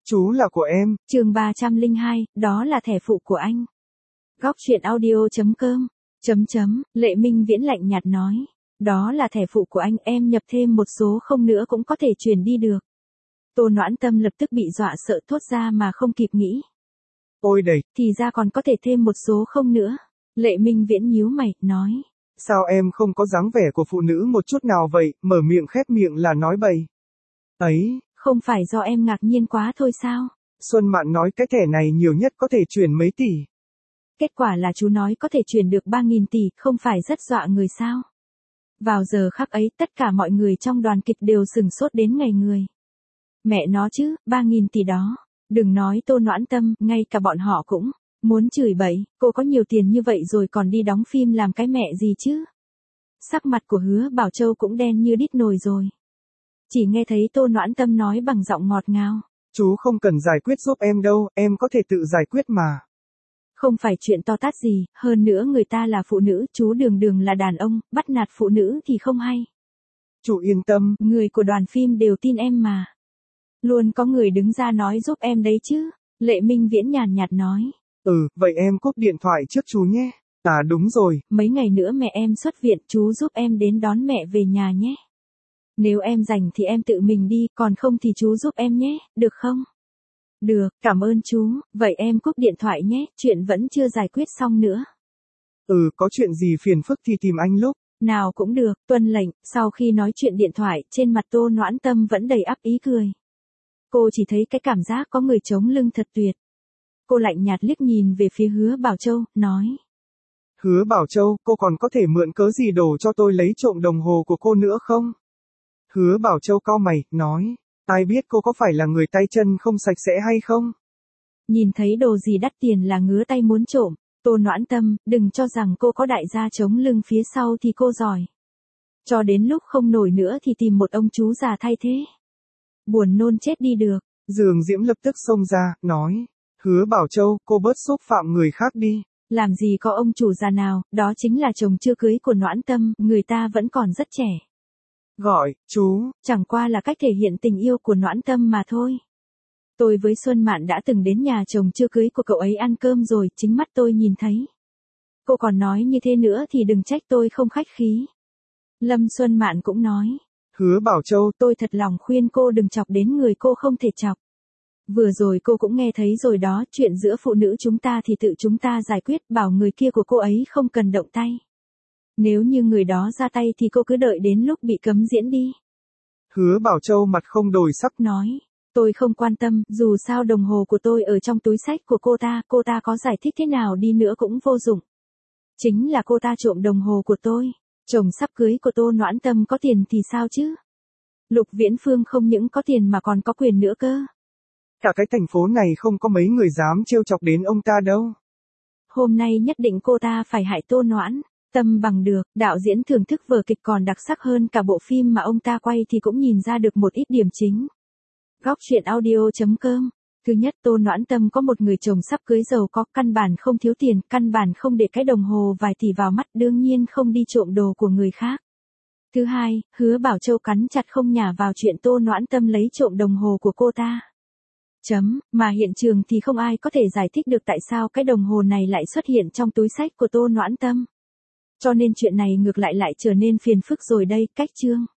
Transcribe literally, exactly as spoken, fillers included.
Chú là của em. Chương ba trăm lẻ hai, đó là thẻ phụ của anh. Góc truyện audio chấm com. Chấm chấm, Lệ Minh Viễn lạnh nhạt nói. Đó là thẻ phụ của anh, em nhập thêm một số không nữa cũng có thể chuyển đi được. Tô Noãn Tâm lập tức bị dọa sợ thốt ra mà không kịp nghĩ. Ôi đầy, thì ra còn có thể thêm một số không nữa. Lệ Minh Viễn nhíu mày, nói. Sao em không có dáng vẻ của phụ nữ một chút nào vậy, mở miệng khép miệng là nói bậy. Ấy, không phải do em ngạc nhiên quá thôi sao? Xuân Mạn nói cái thẻ này nhiều nhất có thể chuyển mấy tỷ. Kết quả là chú nói có thể chuyển được ba nghìn tỷ, không phải rất dọa người sao? Vào giờ khắc ấy, tất cả mọi người trong đoàn kịch đều sừng sốt đến ngày người. Mẹ nó chứ, ba nghìn tỷ đó. Đừng nói Tô Noãn Tâm, ngay cả bọn họ cũng muốn chửi bậy, cô có nhiều tiền như vậy rồi còn đi đóng phim làm cái mẹ gì chứ? Sắc mặt của Hứa Bảo Châu cũng đen như đít nồi rồi. Chỉ nghe thấy Tô Noãn Tâm nói bằng giọng ngọt ngào. Chú không cần giải quyết giúp em đâu, em có thể tự giải quyết mà. Không phải chuyện to tát gì, hơn nữa người ta là phụ nữ, chú đường đường là đàn ông, bắt nạt phụ nữ thì không hay. Chú yên tâm. Người của đoàn phim đều tin em mà. Luôn có người đứng ra nói giúp em đấy chứ. Lệ Minh Viễn nhàn nhạt nói. Ừ, vậy em cúp điện thoại trước chú nhé. À đúng rồi. Mấy ngày nữa mẹ em xuất viện, chú giúp em đến đón mẹ về nhà nhé. Nếu em rảnh thì em tự mình đi, còn không thì chú giúp em nhé, được không? Được, cảm ơn chú, vậy em cúp điện thoại nhé, chuyện vẫn chưa giải quyết xong nữa. Ừ, có chuyện gì phiền phức thì tìm anh lúc. Nào cũng được, tuân lệnh. Sau khi nói chuyện điện thoại, trên mặt Tô Noãn Tâm vẫn đầy ắp ý cười. Cô chỉ thấy cái cảm giác có người chống lưng thật tuyệt. Cô lạnh nhạt liếc nhìn về phía Hứa Bảo Châu, nói. Hứa Bảo Châu, cô còn có thể mượn cớ gì đổ cho tôi lấy trộm đồng hồ của cô nữa không? Hứa Bảo Châu cau mày, nói. Ai biết cô có phải là người tay chân không sạch sẽ hay không? Nhìn thấy đồ gì đắt tiền là ngứa tay muốn trộm. Tô Noãn Tâm, đừng cho rằng cô có đại gia chống lưng phía sau thì cô giỏi. Cho đến lúc không nổi nữa thì tìm một ông chú già thay thế. Buồn nôn chết đi được. Dương Diễm lập tức xông ra, nói. Hứa Bảo Châu, cô bớt xúc phạm người khác đi. Làm gì có ông chủ già nào, đó chính là chồng chưa cưới của Noãn Tâm, người ta vẫn còn rất trẻ. Gọi, chú. Chẳng qua là cách thể hiện tình yêu của Noãn Tâm mà thôi. Tôi với Xuân Mạn đã từng đến nhà chồng chưa cưới của cậu ấy ăn cơm rồi, chính mắt tôi nhìn thấy. Cô còn nói như thế nữa thì đừng trách tôi không khách khí. Lâm Xuân Mạn cũng nói. Hứa Bảo Châu, tôi thật lòng khuyên cô đừng chọc đến người cô không thể chọc. Vừa rồi cô cũng nghe thấy rồi đó, chuyện giữa phụ nữ chúng ta thì tự chúng ta giải quyết, bảo người kia của cô ấy không cần động tay. Nếu như người đó ra tay thì cô cứ đợi đến lúc bị cấm diễn đi. Hứa Bảo Châu mặt không đổi sắc nói. Tôi không quan tâm, dù sao đồng hồ của tôi ở trong túi xách của cô ta, cô ta có giải thích thế nào đi nữa cũng vô dụng. Chính là cô ta trộm đồng hồ của tôi. Chồng sắp cưới của Tô Noãn Tâm có tiền thì sao chứ? Lục Viễn Phương không những có tiền mà còn có quyền nữa cơ. Cả cái thành phố này không có mấy người dám trêu chọc đến ông ta đâu. Hôm nay nhất định cô ta phải hại Tô Noãn Tâm bằng được. Đạo diễn thưởng thức vở kịch còn đặc sắc hơn cả bộ phim mà ông ta quay thì cũng nhìn ra được một ít điểm chính. Góc truyện audio chấm com. Thứ nhất, Tô Noãn Tâm có một người chồng sắp cưới giàu có, căn bản không thiếu tiền, căn bản không để cái đồng hồ vài tỷ vào mắt, đương nhiên không đi trộm đồ của người khác. Thứ hai, Hứa Bảo Châu cắn chặt không nhả vào chuyện Tô Noãn Tâm lấy trộm đồng hồ của cô ta. Chấm, mà hiện trường thì không ai có thể giải thích được tại sao cái đồng hồ này lại xuất hiện trong túi xách của Tô Noãn Tâm. Cho nên chuyện này ngược lại lại trở nên phiền phức rồi đây, cách chương.